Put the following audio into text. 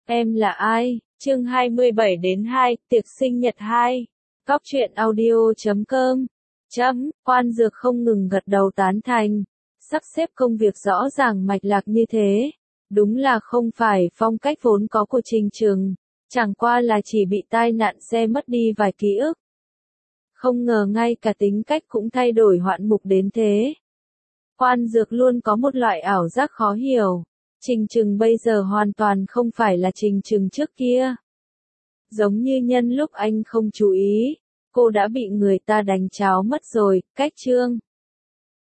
Em là ai? Chương 27 đến 2, tiệc sinh nhật 2. Cóc truyện audio.com. Quan Dược không ngừng gật đầu tán thành. Sắp xếp công việc rõ ràng mạch lạc như thế. Đúng là không phải phong cách vốn có của Trình Trừng. Chẳng qua là chỉ bị tai nạn xe mất đi vài ký ức. Không ngờ ngay cả tính cách cũng thay đổi hoạn mục đến thế. Quan Dược luôn có một loại ảo giác khó hiểu. Trình Trừng bây giờ hoàn toàn không phải là Trình Trừng trước kia. Giống như nhân lúc anh không chú ý, cô đã bị người ta đánh cháo mất rồi. Cách chương